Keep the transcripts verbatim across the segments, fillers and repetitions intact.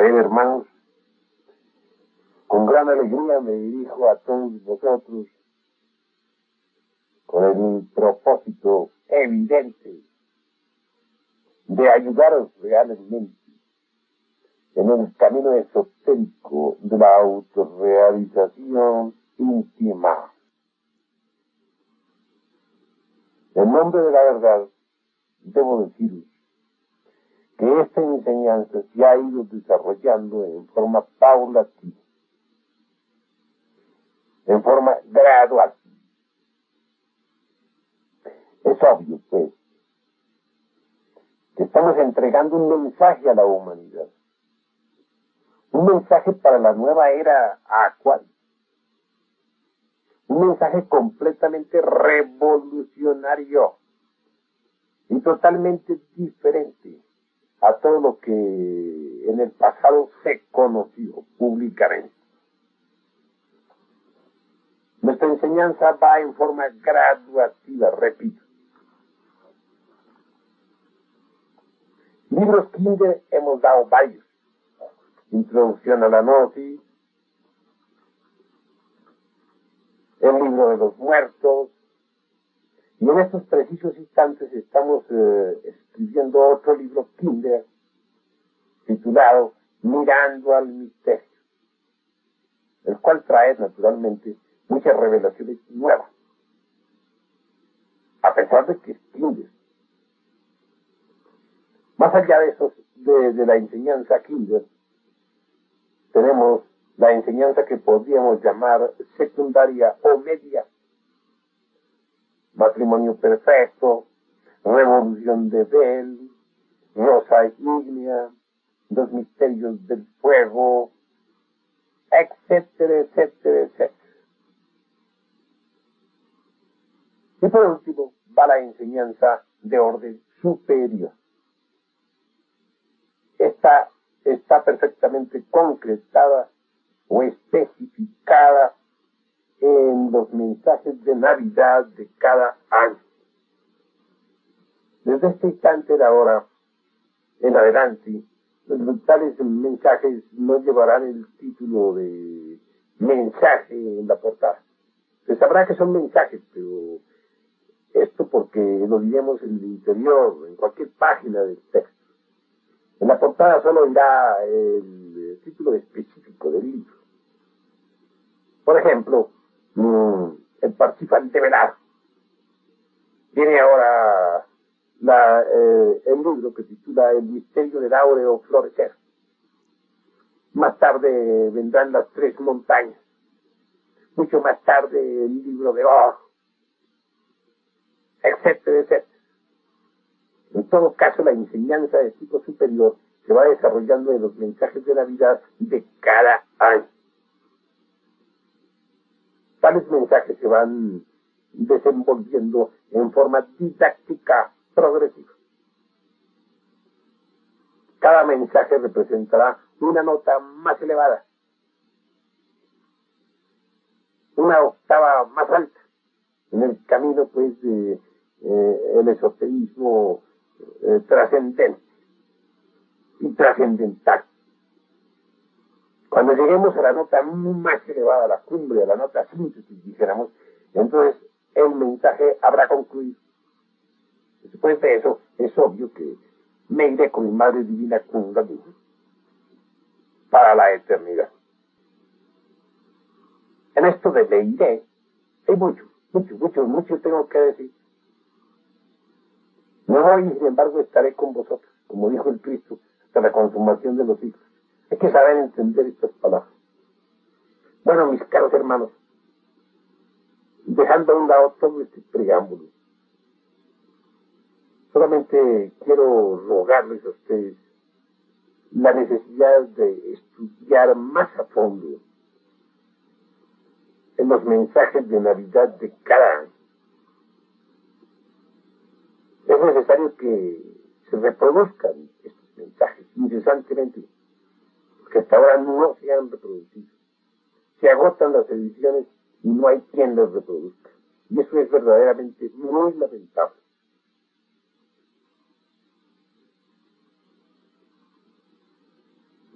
Israel, hermanos, con gran alegría me dirijo a todos vosotros con el propósito evidente de ayudaros realmente en el camino esotérico de la autorrealización íntima. En nombre de la verdad, debo deciros que esta enseñanza se ha ido desarrollando en forma paulatina, en forma gradual. Es obvio, pues, que estamos entregando un mensaje a la humanidad, un mensaje para la nueva era actual, un mensaje completamente revolucionario y totalmente diferente a todo lo que en el pasado se conoció públicamente. Nuestra enseñanza va en forma graduativa, repito. Libros Kinder hemos dado varios. Introducción a la Gnosis, el libro de los muertos, y en estos precisos instantes estamos eh, escribiendo otro libro Kinder titulado Mirando al Misterio, el cual trae naturalmente muchas revelaciones nuevas, a pesar de que es Kinder. Más allá de, esos, de, de la enseñanza Kinder, tenemos la enseñanza que podríamos llamar secundaria o media. Matrimonio perfecto, revolución de Bell, rosa ígnea, los misterios del fuego, etcétera, etcétera, etcétera. Y por último, va la enseñanza de orden superior. Esta está perfectamente concretada o especificada en los mensajes de Navidad de cada año. Desde este instante de ahora en adelante, los tales mensajes no llevarán el título de mensaje en la portada. Se sabrá que son mensajes, pero esto porque lo diremos en el interior, en cualquier página del texto. En la portada solo irá el título específico del libro. Por ejemplo, el Parsifal de Velar. Viene ahora la, eh, el libro que titula El misterio del áureo florecer. Más tarde vendrán las tres montañas. Mucho más tarde el libro de oro, etcétera, etcétera. En todo caso, la enseñanza de tipo superior se va desarrollando en los mensajes de Navidad de cada año. Tales mensajes se van desenvolviendo en forma didáctica progresiva. Cada mensaje representará una nota más elevada, una octava más alta, en el camino pues de eh, el esoterismo eh, trascendente y trascendental. Cuando lleguemos a la nota más elevada, a la cumbre, a la nota síntesis, dijéramos, entonces el mensaje habrá concluido. Después de eso, es obvio que me iré con mi Madre Divina Kundalini para la eternidad. En esto de me iré, hay mucho, mucho, mucho, mucho tengo que decir. No voy, sin embargo, estaré con vosotros, como dijo el Cristo, hasta la consumación de los siglos. Hay que saber entender estas palabras. Bueno, mis caros hermanos, dejando a un lado todo este preámbulo, solamente quiero rogarles a ustedes la necesidad de estudiar más a fondo en los mensajes de Navidad de cada año. Es necesario que se reproduzcan estos mensajes incesantemente, porque hasta ahora no se han reproducido. Se agotan las ediciones y no hay quien los reproduzca. Y eso es verdaderamente muy lamentable.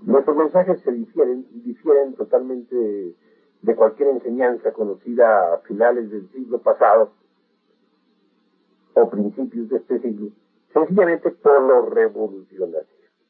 Nuestros mensajes se difieren, difieren totalmente de, de cualquier enseñanza conocida a finales del siglo pasado o principios de este siglo, sencillamente por lo revolucionario.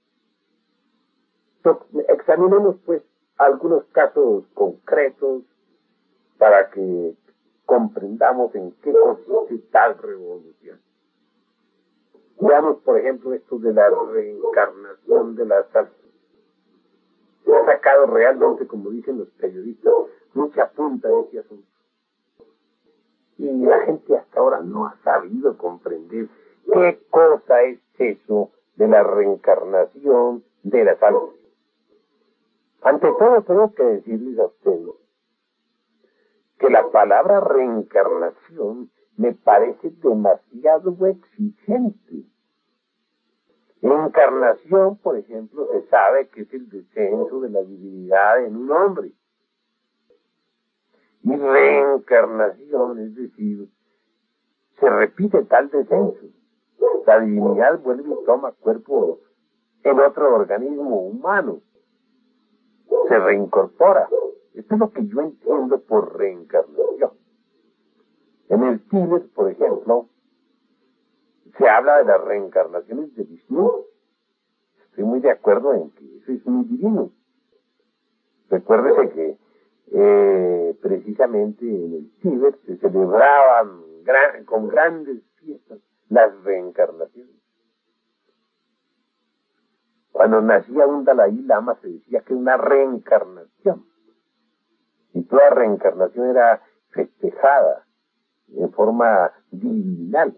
Examinemos pues algunos casos concretos para que comprendamos en qué consiste tal revolución. Veamos, por ejemplo, esto de la reencarnación de la almas. Se ha sacado realmente, como dicen los periodistas, mucha punta de ese asunto. Y la gente hasta ahora no ha sabido comprender qué cosa es eso de la reencarnación de las almas. Ante todo, tengo que decirles a ustedes que la palabra reencarnación me parece demasiado exigente. Encarnación, por ejemplo, se sabe que es el descenso de la divinidad en un hombre. Y reencarnación, es decir, se repite tal descenso. La divinidad vuelve y toma cuerpo en otro organismo humano. Se reincorpora. Esto es lo que yo entiendo por reencarnación. En el Tíbet, por ejemplo, se habla de las reencarnaciones de Vishnu. Estoy muy de acuerdo en que eso es muy divino. Recuérdese que eh, precisamente en el Tíbet se celebraban gran, con grandes fiestas las reencarnaciones. Cuando nacía un Dalai Lama se decía que era una reencarnación. Y toda reencarnación era festejada en forma divinal.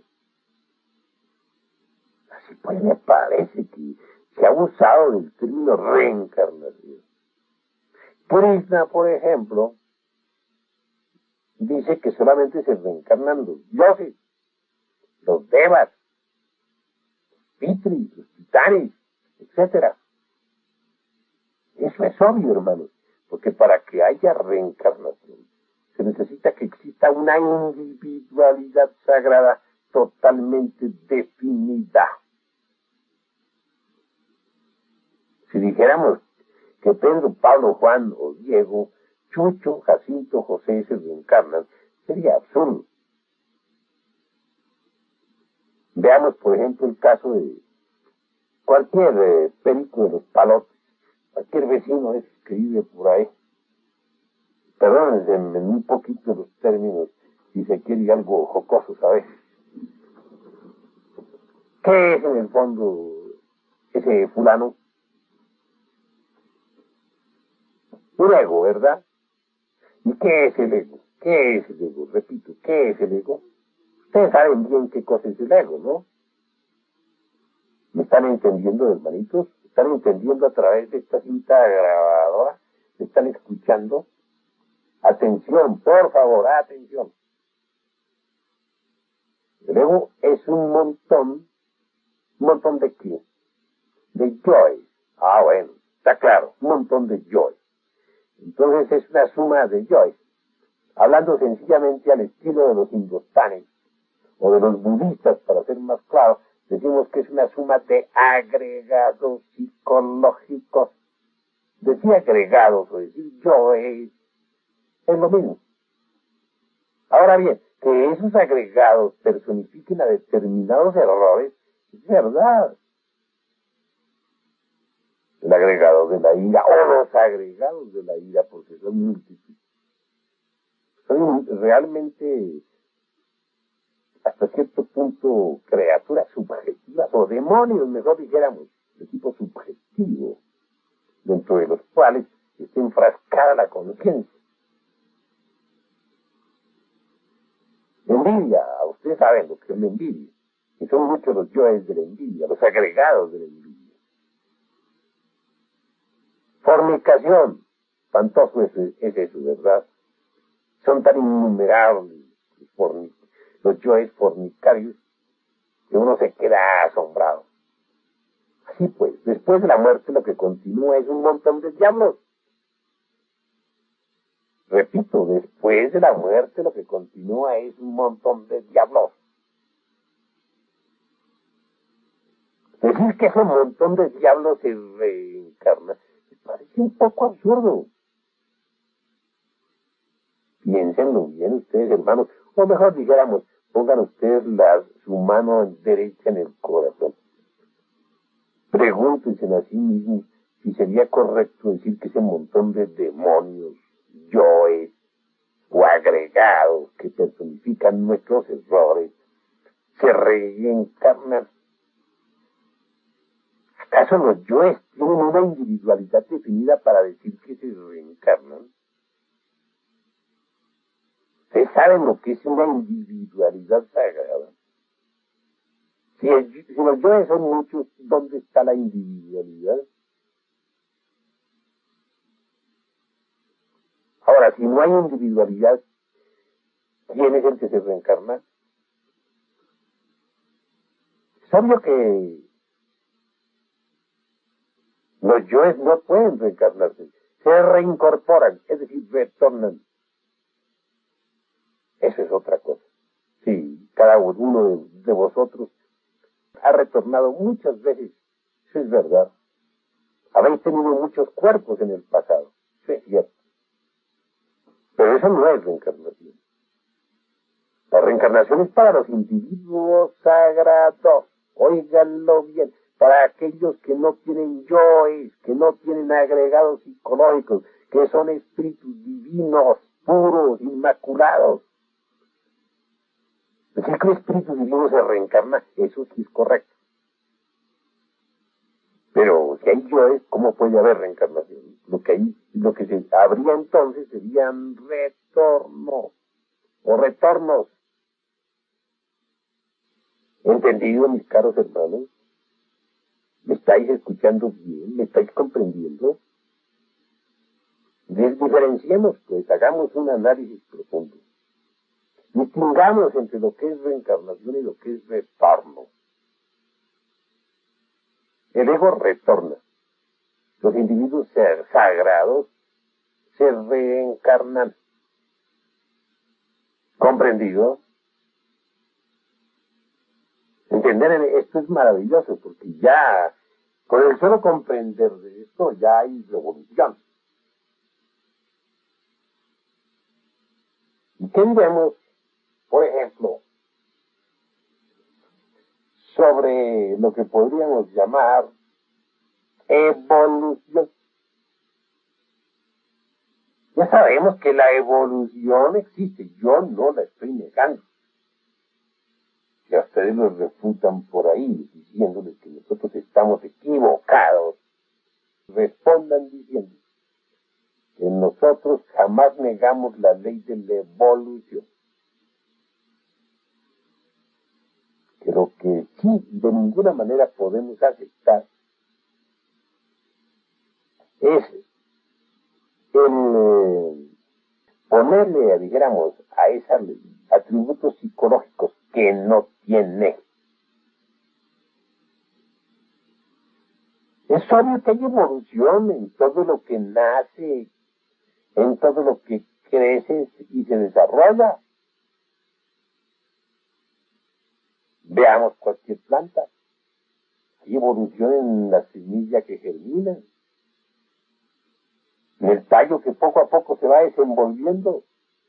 Así pues me parece que se ha usado del término reencarnación. Krishna, por ejemplo, dice que solamente se reencarnan los dioses, los devas, los pitris, los titanes, etcétera. Eso es obvio, hermanos, porque para que haya reencarnación se necesita que exista una individualidad sagrada totalmente definida. Si dijéramos que Pedro, Pablo, Juan o Diego, Chucho, Jacinto, José se reencarnan, sería absurdo. Veamos, por ejemplo, el caso de cualquier eh, perico de los palotes, cualquier vecino es que vive por ahí. Perdónense en un poquito los términos, si se quiere algo jocoso, ¿sabes? ¿Qué es en el fondo ese fulano? Un ego, ¿verdad? ¿Y qué es el ego? ¿Qué es el ego? Repito, ¿qué es el ego? Ustedes saben bien qué cosa es el ego, ¿no? ¿Me están entendiendo, hermanitos? ¿Me están entendiendo a través de esta cinta grabadora? ¿Me están escuchando? Atención, por favor, atención. El ego es un montón, un montón de qué? De joy. Ah, bueno, está claro, un montón de joy. Entonces es una suma de joy. Hablando sencillamente al estilo de los hindustanes o de los budistas, para ser más claro, decimos que es una suma de agregados psicológicos. Decir agregados o decir joy es lo mismo. Ahora bien, que esos agregados personifiquen a determinados errores, es verdad. El agregado de la ira, o los agregados de la ira, porque son múltiples. Son realmente, hasta cierto punto, criaturas subjetivas, o demonios, mejor dijéramos, de tipo subjetivo, dentro de los cuales está enfrascada la conciencia. Envidia, ustedes saben lo que es la envidia, y son muchos los yoes de la envidia, los agregados de la envidia. Fornicación, espantoso es, es eso, ¿verdad? Son tan innumerables los, fornic los yoes fornicarios que uno se queda asombrado. Así pues, después de la muerte lo que continúa es un montón de diablos. Repito, después de la muerte lo que continúa es un montón de diablos. Decir que ese montón de diablos se reencarna, un poco absurdo. Piénsenlo bien ustedes, hermanos, o mejor dijéramos, pongan ustedes la, su mano derecha en el corazón. Pregúntense a sí mismos si sería correcto decir que ese montón de demonios, yoes o agregados que personifican nuestros errores se reencarnan. ¿Acaso los yoes tienen una individualidad definida para decir que se reencarnan? ¿Ustedes saben lo que es una individualidad sagrada? Si, el, si los yoes son muchos, ¿dónde está la individualidad? Ahora, si no hay individualidad, ¿quién es el que se reencarna? Es obvio que los yoes no pueden reencarnarse, se reincorporan, es decir, retornan. Eso es otra cosa. Sí, cada uno de, de vosotros ha retornado muchas veces, eso es verdad. Habéis tenido muchos cuerpos en el pasado, eso es cierto. Pero eso no es reencarnación. La reencarnación es para los individuos sagrados, óiganlo bien, para aquellos que no tienen yoes, que no tienen agregados psicológicos, que son espíritus divinos, puros, inmaculados. Decir que un espíritu divino se reencarna, eso sí es correcto. Pero si hay yoes, ¿cómo puede haber reencarnación? Lo que hay, lo que se habría entonces serían retornos, o retornos. ¿Entendido, mis caros hermanos? ¿Me estáis escuchando bien? ¿Me estáis comprendiendo? Diferenciemos, pues, hagamos un análisis profundo. Distingamos entre lo que es reencarnación y lo que es retorno. El ego retorna. Los individuos sagrados se reencarnan. ¿Comprendido? Entender esto es maravilloso, porque ya, con el solo comprender de esto, ya hay revolución. ¿Y qué diremos, por ejemplo, sobre lo que podríamos llamar evolución? Ya sabemos que la evolución existe, yo no la estoy negando. Si a ustedes los refutan por ahí diciéndoles que nosotros estamos equivocados, respondan diciendo que nosotros jamás negamos la ley de la evolución. Que lo que sí de ninguna manera podemos aceptar es el eh, ponerle, digamos, a esa ley atributos psicológicos que no tiene. Es obvio que hay evolución en todo lo que nace, en todo lo que crece y se desarrolla. Veamos cualquier planta. Hay evolución en la semilla que germina, en el tallo que poco a poco se va desenvolviendo,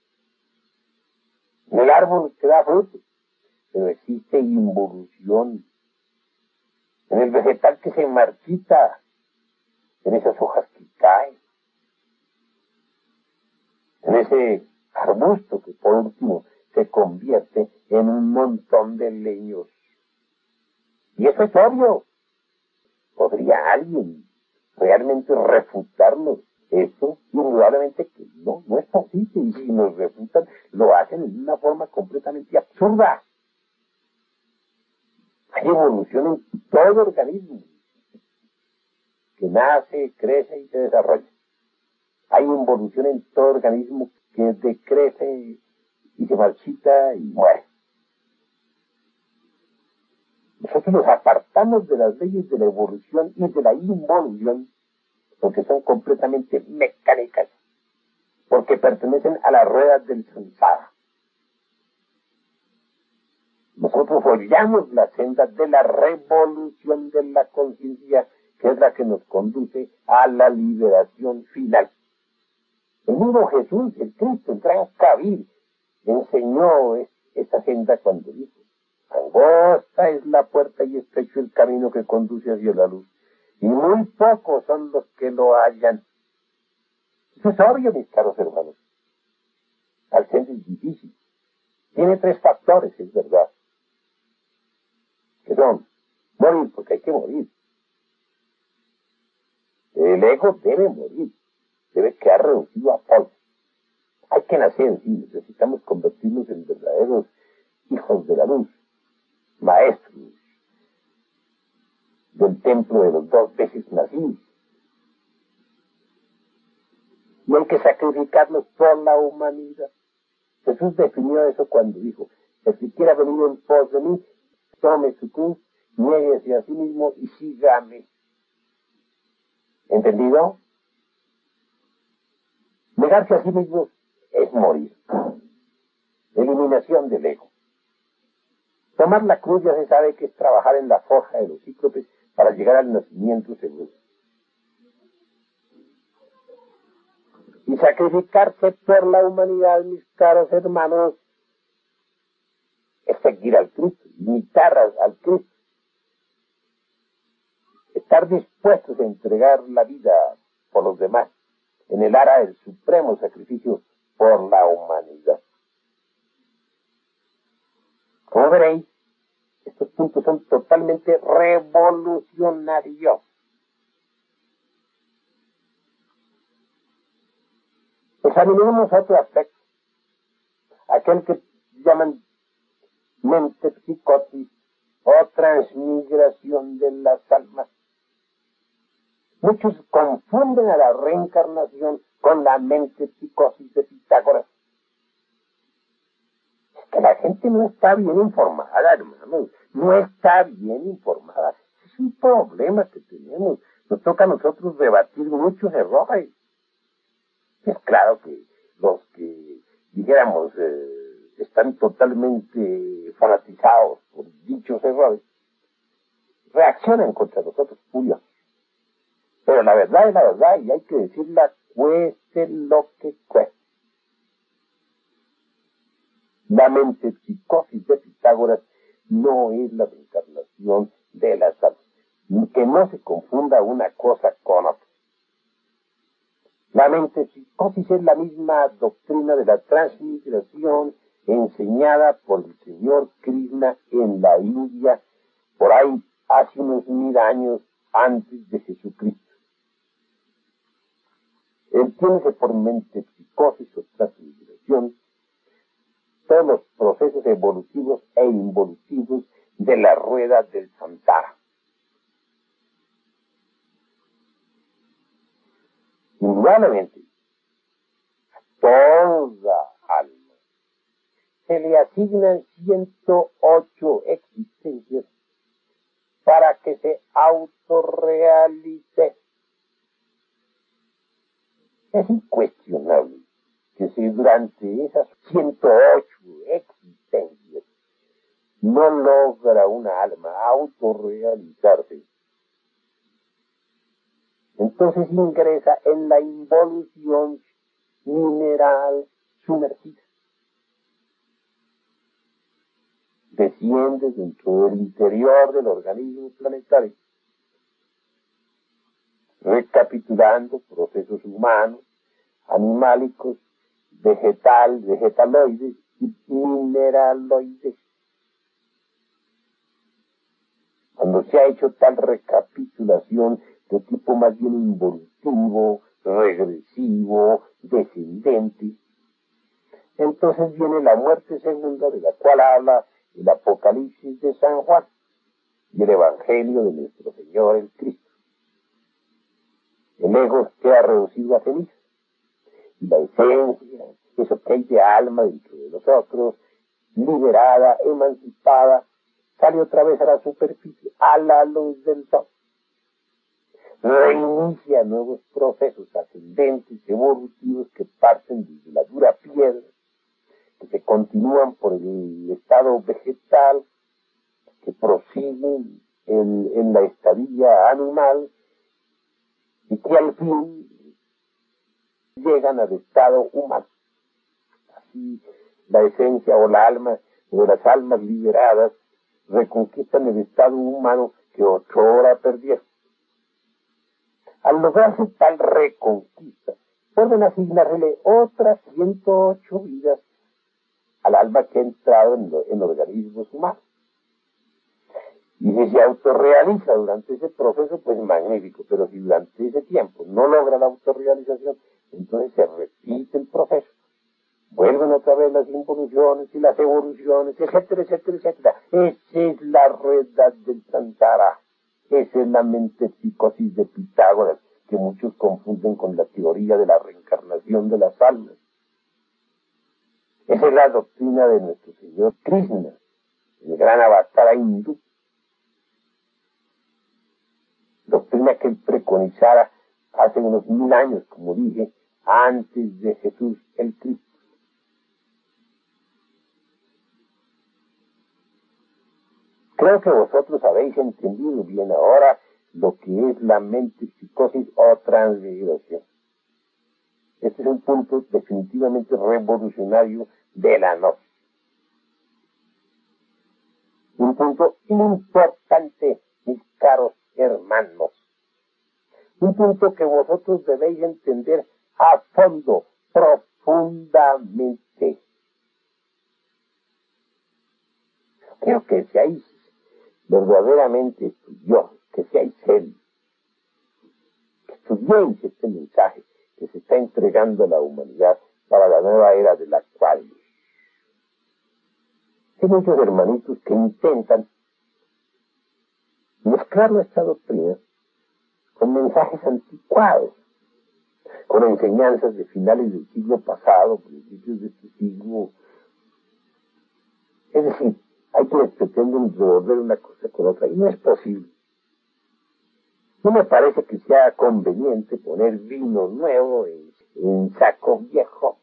en el árbol que da fruto. Pero existe involución en el vegetal que se marchita, en esas hojas que caen, en ese arbusto que por último se convierte en un montón de leños. Y eso es obvio. ¿Podría alguien realmente refutarnos eso? Indudablemente que no, no es posible. Y si nos refutan, lo hacen en una forma completamente absurda. Hay evolución en todo organismo que nace, crece y se desarrolla. Hay evolución en todo organismo que decrece y se marchita y muere. Nosotros nos apartamos de las leyes de la evolución y de la involución porque son completamente mecánicas, porque pertenecen a las ruedas del samsara. Nosotros follamos la senda de la revolución de la conciencia que es la que nos conduce a la liberación final. El mismo Jesús, el Cristo, el gran Kabir, enseñó esta senda cuando dijo: angosta es la puerta y estrecho el camino que conduce hacia la luz, y muy pocos son los que lo hallan. Eso es obvio, mis caros hermanos. Al ser es difícil. Tiene tres factores, es verdad, que son morir, porque hay que morir. El ego debe morir, debe quedar reducido a polvo. Hay que nacer en sí, necesitamos convertirnos en verdaderos hijos de la luz, maestros del templo de los dos veces nacidos. Y hay que sacrificarnos por la humanidad. Jesús definió eso cuando dijo: el que quiera venir en pos de mí, tome su cruz, niéguese a sí mismo y sígame. ¿Entendido? Negarse a sí mismo es morir. Eliminación del ego. Tomar la cruz ya se sabe que es trabajar en la forja de los cíclopes para llegar al nacimiento seguro. Y sacrificarse por la humanidad, mis caros hermanos, es seguir al Cristo, imitar al, al Cristo. Estar dispuestos a entregar la vida por los demás, en el ara del supremo sacrificio por la humanidad. Como veréis, estos puntos son totalmente revolucionarios. Examinemos otro aspecto, aquel que llaman mente psicosis o transmigración de las almas. Muchos confunden a la reencarnación con la mente psicosis de Pitágoras. Es que la gente no está bien informada, hermanos, no está bien informada. Es un problema que tenemos. Nos toca a nosotros rebatir muchos errores. Es claro que los que, dijéramos, eh, están totalmente fanatizados por dichos errores, reaccionan contra nosotros furiosos. Pero la verdad es la verdad y hay que decirla cueste lo que cueste. La mente psicosis de Pitágoras no es la reencarnación de las almas. Que no se confunda una cosa con otra. La mente psicosis es la misma doctrina de la transmigración enseñada por el señor Krishna en la India por ahí hace unos mil años antes de Jesucristo. Entiéndese por mente psicosis o transmigración todos los procesos evolutivos e involutivos de la rueda del samsara. Indudablemente, a toda alma se le asignan ciento ocho existencias para que se autorrealice. Es incuestionable que si durante esas ciento ocho existencias no logra una alma autorrealizarse, entonces ingresa en la involución mineral sumergida. Desciende dentro del interior del organismo planetario, recapitulando procesos humanos, animálicos, vegetal, vegetaloides y mineraloides. Cuando se ha hecho tal recapitulación de tipo más bien involutivo, regresivo, descendente, entonces viene la muerte segunda, de la cual habla el Apocalipsis de San Juan y el Evangelio de nuestro Señor el Cristo. El ego queda reducido a ceniza y la esencia, eso que hay de alma dentro de nosotros, liberada, emancipada, sale otra vez a la superficie, a la luz del sol. Reinicia nuevos procesos ascendentes, evolutivos que parten desde la dura piedra, que se continúan por el estado vegetal, que prosiguen en, en la estadía animal y al fin llegan al estado humano. Así la esencia o la alma o las almas liberadas reconquistan el estado humano que otrora perdieron. Al lograrse tal reconquista, pueden asignarle otras ciento ocho vidas al alma que ha entrado en, lo, en organismos humanos. Y si se autorrealiza durante ese proceso, pues magnífico, pero si durante ese tiempo no logra la autorrealización, entonces se repite el proceso. Vuelven otra vez las involuciones y las evoluciones, etcétera, etcétera, etcétera. Esa es la rueda del samsara. Esa es la metempsicosis de Pitágoras, que muchos confunden con la teoría de la reencarnación de las almas. Esa es la doctrina de nuestro señor Krishna, el gran avatar hindú. Doctrina que él preconizara hace unos mil años, como dije, antes de Jesús el Cristo. Creo que vosotros habéis entendido bien ahora lo que es la metempsicosis o transmigración. Este es un punto definitivamente revolucionario de la gnosis. Un punto importante, mis caros hermanos. Un punto que vosotros debéis entender a fondo, profundamente. Quiero que seáis verdaderamente estudiosos, que seáis serios, que estudiéis este mensaje que se está entregando a la humanidad para la nueva era de la cual hay muchos hermanitos que intentan mezclar nuestra doctrina con mensajes anticuados, con enseñanzas de finales del siglo pasado, principios de este siglo. Es decir, hay quienes pretenden revolver una cosa con otra y no es posible. No me parece que sea conveniente poner vino nuevo en, en saco viejo.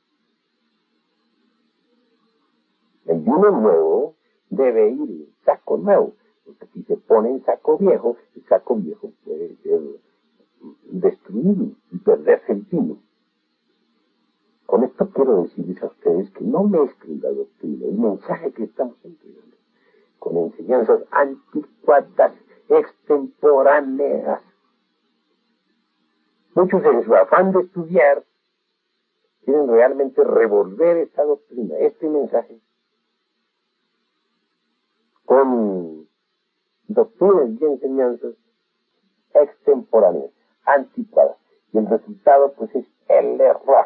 El vino nuevo debe ir en saco nuevo, porque si se pone en saco viejo, el saco viejo puede ser destruido y perderse el vino. Con esto quiero decirles a ustedes que no mezclen la doctrina, el mensaje que estamos entregando, con enseñanzas anticuadas, extemporáneas. Muchos en su afán de estudiar quieren realmente revolver esta doctrina, este mensaje, con doctrinas y enseñanzas extemporáneas, anticuadas. Y el resultado, pues, es el error.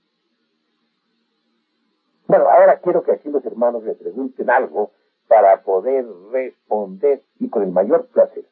Bueno, ahora quiero que aquí los hermanos me pregunten algo para poder responder y con el mayor placer.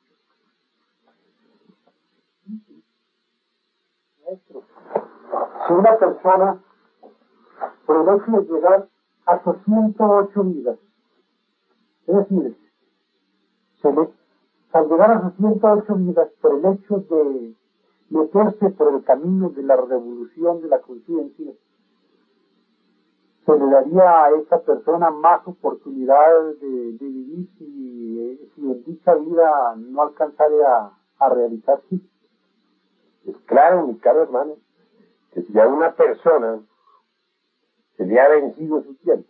Maestro, si una persona, por el hecho de llegar a sus ciento ocho vidas, es decir, se le, al llegar a sus ciento ocho vidas, por el hecho de meterse por el camino de la revolución de la conciencia, se le daría a esa persona más oportunidad de, de vivir si, si en dicha vida no alcanzara a, a realizarse. Es claro, mi caro hermano, que si a una persona se le ha vencido su tiempo,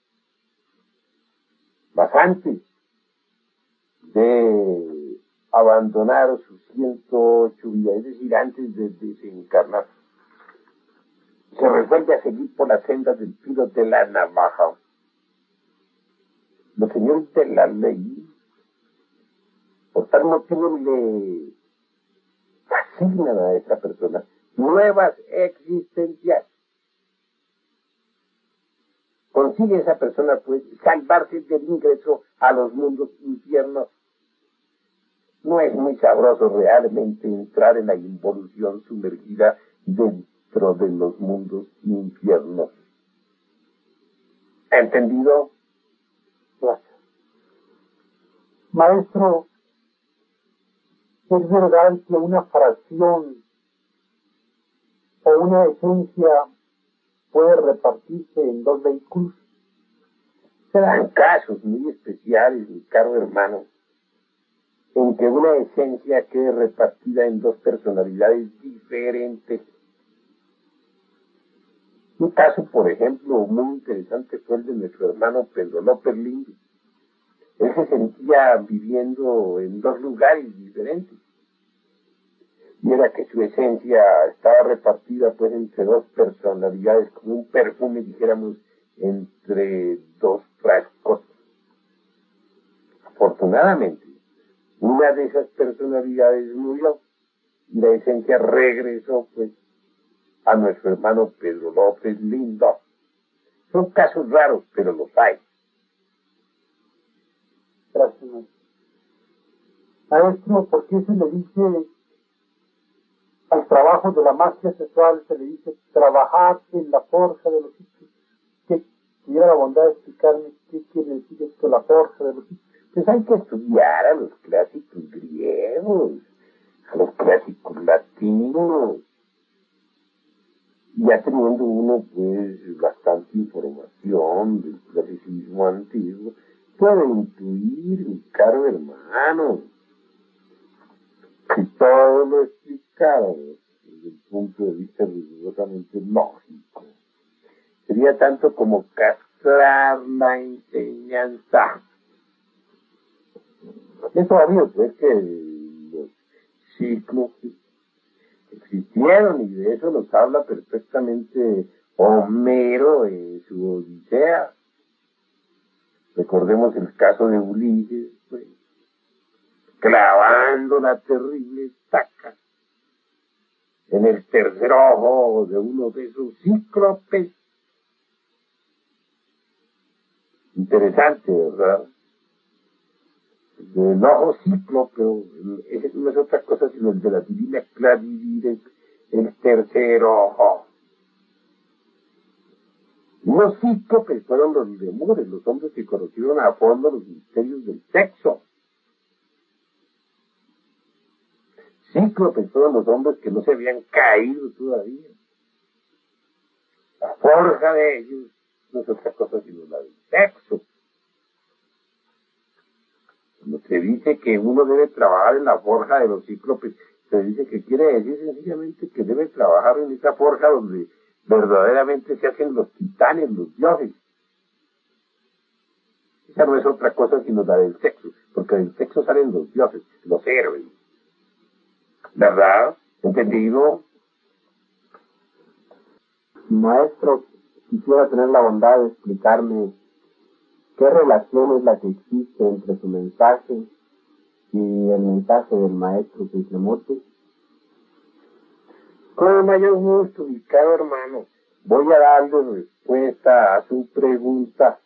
más antes de abandonar sus ciento ocho vidas, es decir, antes de desencarnar, se resuelve a seguir por las sendas del filo de la navaja. Los señores de la ley, por tal motivo, le asignan a esa persona nuevas existencias. Consigue esa persona, pues, salvarse del ingreso a los mundos infiernos. No es muy sabroso realmente entrar en la involución sumergida dentro de los mundos infiernos. ¿Entendido? Gracias. Maestro, ¿es verdad que una fracción o una esencia puede repartirse en dos vehículos? Se dan casos muy especiales, mi caro hermano, en que una esencia quede repartida en dos personalidades diferentes. Un caso, por ejemplo, muy interesante fue el de nuestro hermano Pedro López Lindo. Él se sentía viviendo en dos lugares diferentes. Y era que su esencia estaba repartida pues entre dos personalidades, como un perfume, dijéramos, entre dos frascos. Afortunadamente, una de esas personalidades murió y la esencia regresó pues a nuestro hermano Pedro López Lindo. Son casos raros, pero los hay. Gracias. Maestro, ¿por qué se le dice al trabajo de la magia sexual, se le dice trabajar en la forja de los hijos? ¿Qué tuviera la bondad de explicarme qué quiere decir esto, la forja de los hijos? Pues hay que estudiar a los clásicos griegos, a los clásicos latinos. Ya teniendo uno pues bastante información del clasicismo antiguo, puede intuir, mi caro hermano, si todo lo explicáramos desde el punto de vista rigurosamente lógico, sería tanto como castrar la enseñanza. Es obvio pues que los ciclos existieron y de eso nos habla perfectamente Homero en su Odisea. Recordemos el caso de Ulises, pues, clavando la terrible estaca en el tercer ojo de uno de esos cíclopes. Interesante, ¿verdad? El ojo cíclope ese no es otra cosa sino el de la divina claridad, el tercer ojo. Los cíclopes fueron los lemures, los hombres que conocieron a fondo los misterios del sexo. Cíclopes fueron los hombres que no se habían caído todavía. La forja de ellos no es otra cosa sino la del sexo. Cuando se dice que uno debe trabajar en la forja de los cíclopes, se dice que quiere decir sencillamente que debe trabajar en esa forja donde verdaderamente se hacen los titanes, los dioses. Esa no es otra cosa sino la del sexo, porque del sexo salen los dioses, los héroes. ¿Verdad? ¿Entendido? Maestro, quisiera tener la bondad de explicarme qué relación es la que existe entre su mensaje y el mensaje del maestro Krishnamurti. Con el mayor gusto, mi caro hermano, voy a darle respuesta a su pregunta.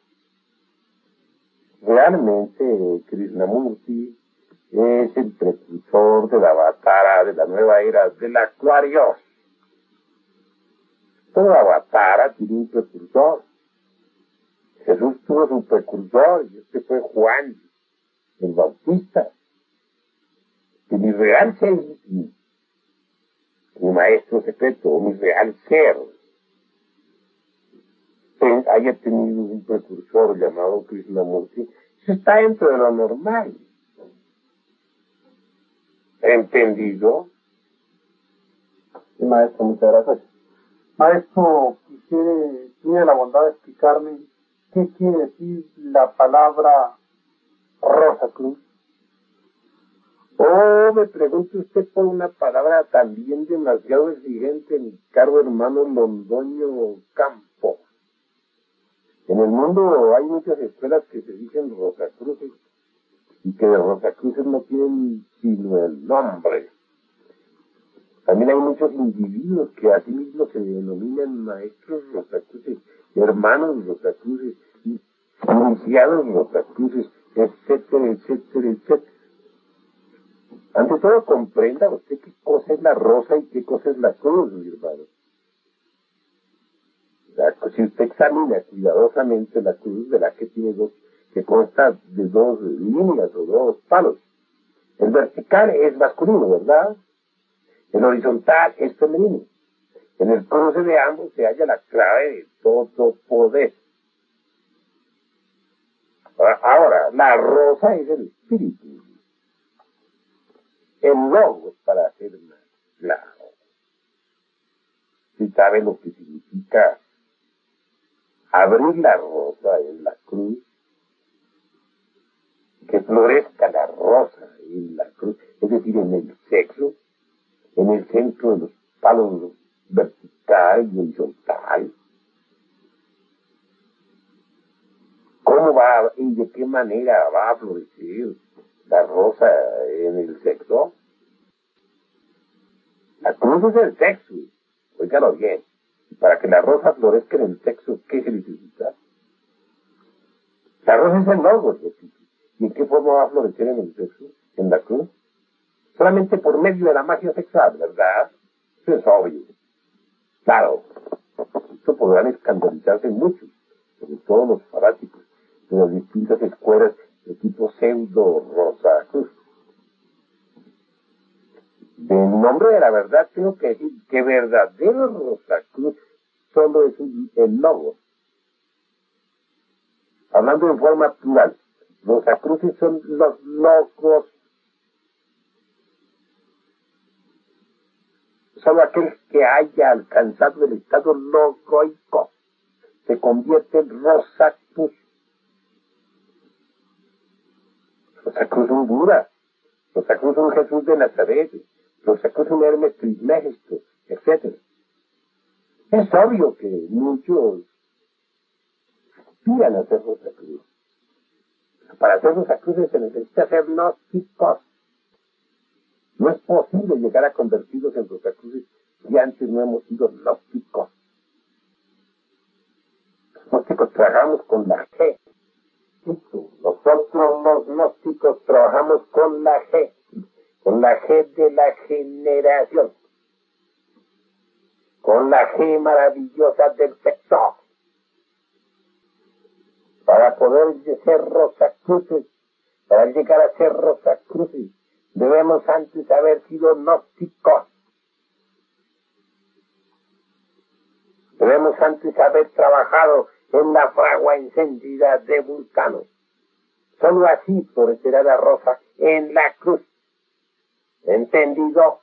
Realmente, Krishnamurti es el precursor de la Avatara de la nueva era del Acuario. Toda Avatara tiene un precursor. Jesús tuvo su precursor, y este fue Juan, el Bautista. Que mi real ser íntimo, mi maestro secreto, o mi real ser, haya tenido un precursor llamado Krishnamurti, eso está dentro de lo normal. ¿Entendido? Sí, maestro, muchas gracias. Maestro, quisiera, tiene la bondad de explicarme qué quiere decir la palabra Rosa Cruz. Oh, me pregunta usted por una palabra también demasiado exigente, mi caro hermano Londoño Campo. En el mundo hay muchas escuelas que se dicen Rosacruces y que de Rosacruces no tienen sino el nombre. También hay muchos individuos que así mismo se denominan maestros Rosacruces, hermanos Rosacruces, iniciados Rosacruces, etcétera, etcétera, etcétera. Ante todo, comprenda usted qué cosa es la rosa y qué cosa es la cruz, mi hermano. Si usted examina cuidadosamente la cruz, verá que tiene dos, que consta de dos líneas o dos palos. El vertical es masculino, ¿verdad? El horizontal es femenino. En el cruce de ambos se halla la clave de todo poder. Ahora, la rosa es el espíritu. en logos para hacer más claro. Si sabe lo que significa abrir la rosa en la cruz, que florezca la rosa en la cruz, es decir, en el sexo, en el centro de los palos vertical y horizontal. ¿Cómo va y de qué manera va a florecer la rosa en el sexo? La cruz es el sexo, óigalo bien. Para que la rosa florezca en el sexo, ¿qué se necesita? La rosa es el logos, repito. ¿Y en qué forma va a florecer en el sexo? ¿En la cruz? Solamente por medio de la magia sexual, ¿verdad? Eso es obvio. Claro, esto podrán escandalizarse mucho, sobre todo los fanáticos de las distintas escuelas de tipo pseudo-rosa cruz. En nombre de la verdad tengo que decir que verdadero rosa cruz solo es el logo. Hablando en forma plural, rosacruces son los logos. Solo aquel que haya alcanzado el estado logoico se convierte en rosacruz. Rosacruz un Buda, rosacruz un Jesús de Nazaret, rosacruz un Hermes Trismegisto, etcétera. Es obvio que muchos aspiran a ser rosacruz. Para ser rosacruces se necesita ser gnósticos. No es posible llegar a convertirlos en rosacruces si antes no hemos sido gnósticos. Los gnósticos trabajamos con la G. Nosotros los gnósticos trabajamos con la G, con la G de la generación, con la G maravillosa del sexo. Para poder ser rosacruces, para llegar a ser rosacruces, debemos antes haber sido gnósticos. Debemos antes haber trabajado en la fragua encendida de Vulcano. Solo así florecerá la rosa en la cruz. ¿Entendido?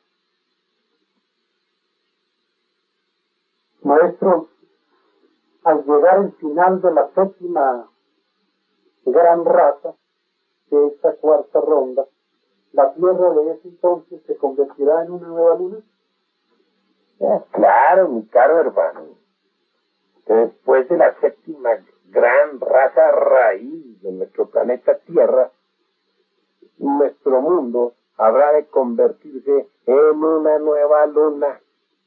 Maestro, al llegar al final de la séptima gran raza de esta cuarta ronda, ¿la Tierra de ese entonces se convertirá en una nueva luna? Es claro, mi caro hermano, que después de la séptima gran raza raíz de nuestro planeta Tierra, nuestro mundo habrá de convertirse en una nueva luna.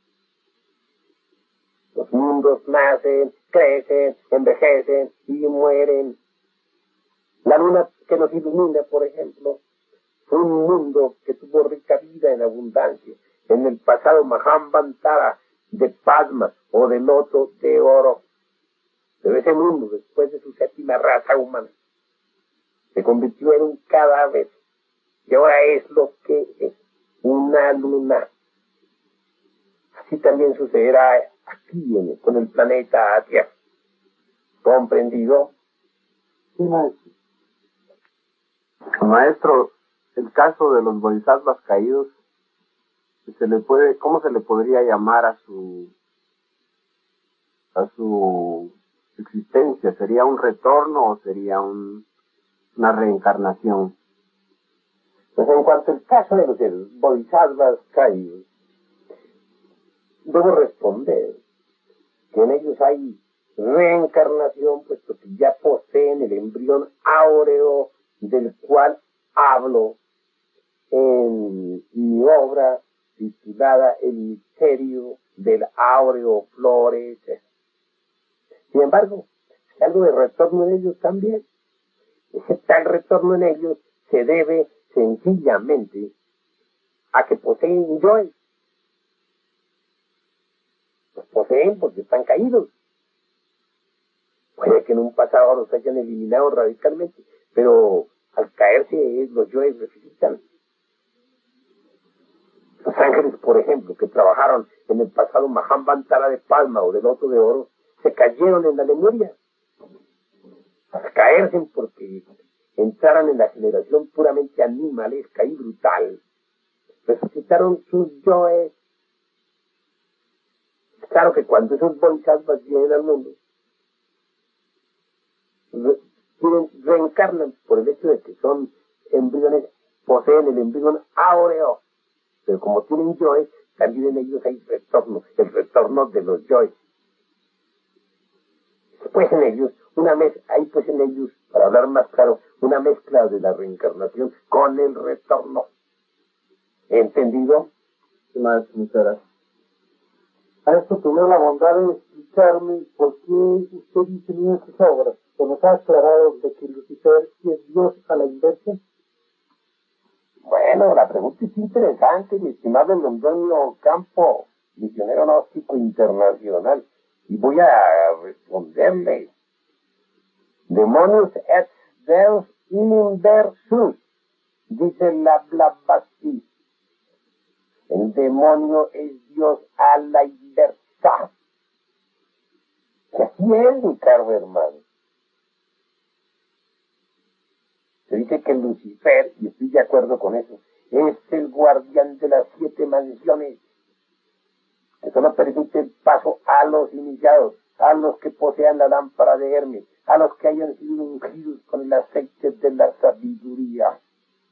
Los mundos nacen, crecen, envejecen y mueren. La luna que nos ilumina, por ejemplo, fue un mundo que tuvo rica vida en abundancia. En el pasado Mahamvantara de Padma o de loto de oro. Pero ese mundo, después de su séptima raza humana, se convirtió en un cadáver. Y ahora es lo que es, una luna. Así también sucederá aquí en, con el planeta Tierra. ¿Comprendido? Sí, maestro. Maestro, el caso de los bodhisattvas caídos, se le puede, ¿cómo se le podría llamar a su a su existencia? ¿Sería un retorno o sería un, una reencarnación? Pues en cuanto al caso de los bodhisattvas caídos, debo responder que en ellos hay reencarnación, puesto que ya poseen el embrión áureo del cual hablo en mi obra titulada El misterio del áureo florecer. Sin embargo, hay algo de retorno en ellos también. Ese tal retorno en ellos se debe sencillamente a que poseen yoes. Los poseen porque están caídos. Puede que en un pasado los hayan eliminado radicalmente, pero al caerse los yoes resucitan. Los ángeles, por ejemplo, que trabajaron en el pasado Mahamvantara de Palma o del Loto de Oro, se cayeron en la Lemuria. Al caerse porque entraran en la generación puramente animalesca y brutal resucitaron sus yoes. Claro que cuando esos bodhisattvas vienen al mundo, re, tienen, reencarnan por el hecho de que son embriones, poseen el embrión áureo, pero como tienen yoes, también en ellos hay retorno, el retorno de los yoes. Pues en ellos, una mezcla, hay pues en ellos, para hablar más claro, una mezcla de la reencarnación con el retorno. ¿Entendido? ¿Qué más, muchas gracias? A esto tuviera la bondad de explicarme por qué usted dice en sus obras, que nos ha aclarado de que Lucifer es Dios a la inversa. Bueno, la pregunta es interesante, mi estimado Londoño Campo, misionero gnóstico internacional, y voy a responderle. Demonios et Deus in inversus, dice la Blavatsky. El demonio es Dios a la inversa. Que así es, mi caro hermano. Se dice que Lucifer, y estoy de acuerdo con eso, es el guardián de las siete mansiones, que solo permite el paso a los iniciados, a los que posean la lámpara de Hermes, a los que hayan sido ungidos con el aceite de la sabiduría.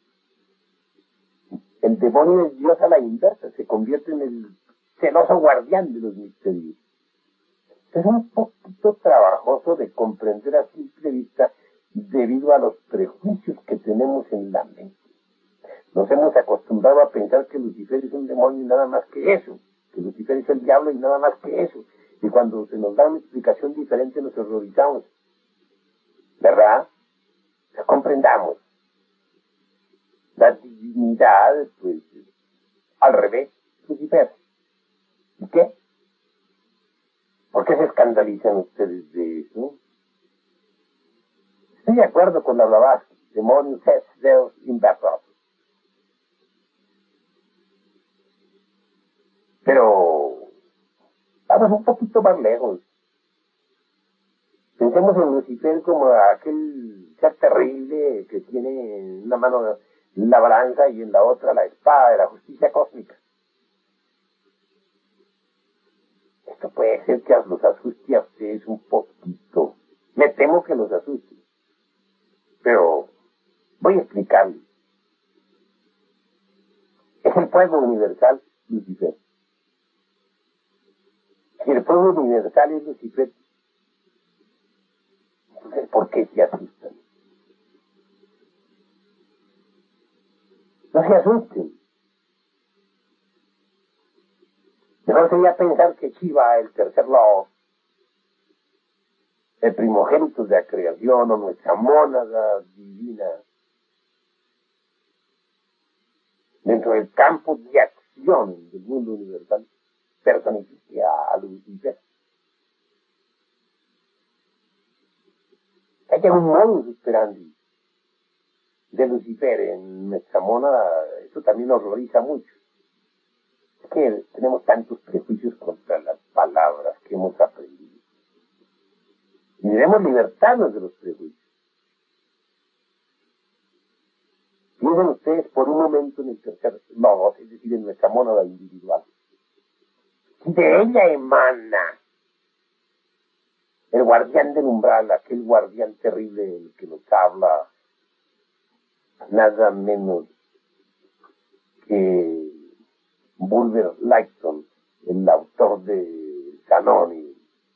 El demonio es Dios a la inversa, se convierte en el celoso guardián de los misterios. Es un poquito trabajoso de comprender a simple vista debido a los prejuicios que tenemos en la mente. Nos hemos acostumbrado a pensar que Lucifer es un demonio y nada más que eso, que Lucifer es el diablo y nada más que eso. Y cuando se nos da una explicación diferente nos horrorizamos. ¿Verdad? La comprendamos. La divinidad, pues, al revés, Lucifer. ¿Y qué? ¿Por qué se escandalizan ustedes de eso? Estoy de acuerdo con la Blavatsky, demonios es Deus inversus. Pero vamos un poquito más lejos. Pensemos en Lucifer como aquel ser terrible que tiene en una mano la balanza y en la otra la espada de la justicia cósmica. Esto puede ser que los asuste a ustedes un poquito. Me temo que los asuste. Pero voy a explicarles. Es el fuego universal, Lucifer. Si el fuego universal es Lucifer, entonces ¿por qué se asustan? No se asusten. Mejor sería pensar que Shiva, el tercer lobo, el primogénito de la creación, o nuestra mónada divina, dentro del campo de acción del mundo universal, personifica a Lucifer. Hay un modo superandi de Lucifer en nuestra mónada, eso también nos horroriza mucho. Es que tenemos tantos prejuicios contra las palabras que hemos aprendido. Y debemos libertarnos de los prejuicios. Piensen ustedes por un momento en el tercer logos, es decir, en nuestra mónada individual. Si de ella emana el guardián del umbral, aquel guardián terrible del que nos habla nada menos que Bulwer Lytton, el autor de Canoni.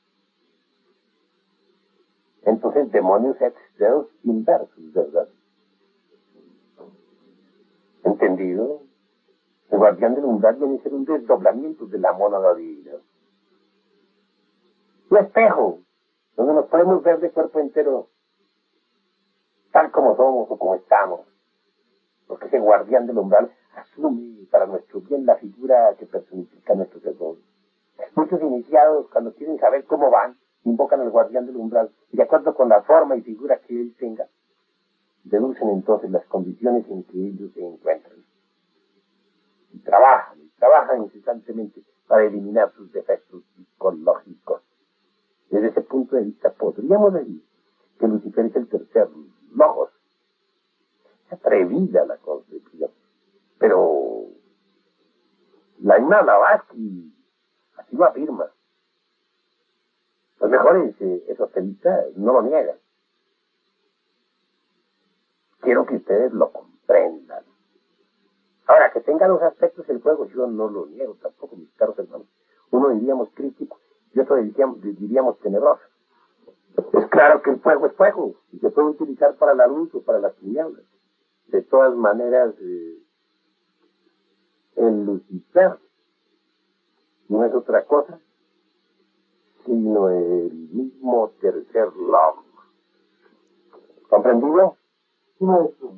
Entonces, demonios ex Deus inversus, ¿verdad? ¿Entendido? El guardián del umbral viene a ser un desdoblamiento de la mónada divina. Un espejo, donde nos podemos ver de cuerpo entero, tal como somos o como estamos. Porque ese guardián del umbral asume para nuestro bien la figura que personifica nuestro tesoro. Muchos iniciados, cuando quieren saber cómo van, invocan al guardián del umbral y de acuerdo con la forma y figura que él tenga, deducen entonces las condiciones en que ellos se encuentran. Y trabajan, y trabajan incesantemente para eliminar sus defectos psicológicos. Desde ese punto de vista podríamos decir que Lucifer es el tercer logos. Es atrevida la concepción, pero La misma Blavatsky así lo afirma. Los mejores eh, esoteristas no lo niegan. Quiero que ustedes lo comprendan. Ahora, que tenga los aspectos del fuego, yo no lo niego tampoco, mis caros hermanos. Uno diríamos crítico y otro diríamos, diríamos tenebroso. Es claro que el fuego es fuego y se puede utilizar para la luz o para las tinieblas. De todas maneras, eh, el Lucifer no es otra cosa sino el mismo tercer log. ¿Comprendido? Sí, maestro.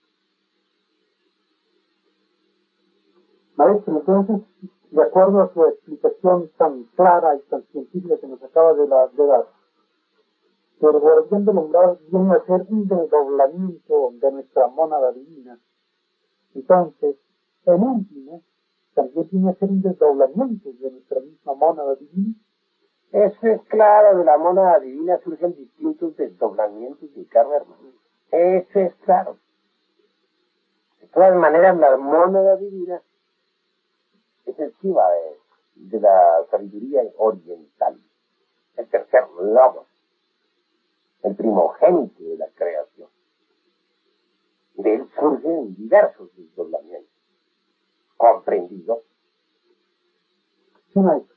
Maestro, entonces, de acuerdo a su explicación tan clara y tan científica que nos acaba de, la, de dar, que el guardián del umbral viene a ser un desdoblamiento de nuestra mónada divina. Entonces, el último también viene a ser un desdoblamiento de nuestra misma mónada divina. Eso es claro, de la mónada divina surgen distintos desdoblamientos de cada hermano. Eso es claro. De todas maneras, la mónada divina es encima de, de la sabiduría oriental, el tercer logos, el primogénito de la creación. De él surgen diversos desdoblamientos. ¿Comprendido? Sí, maestro.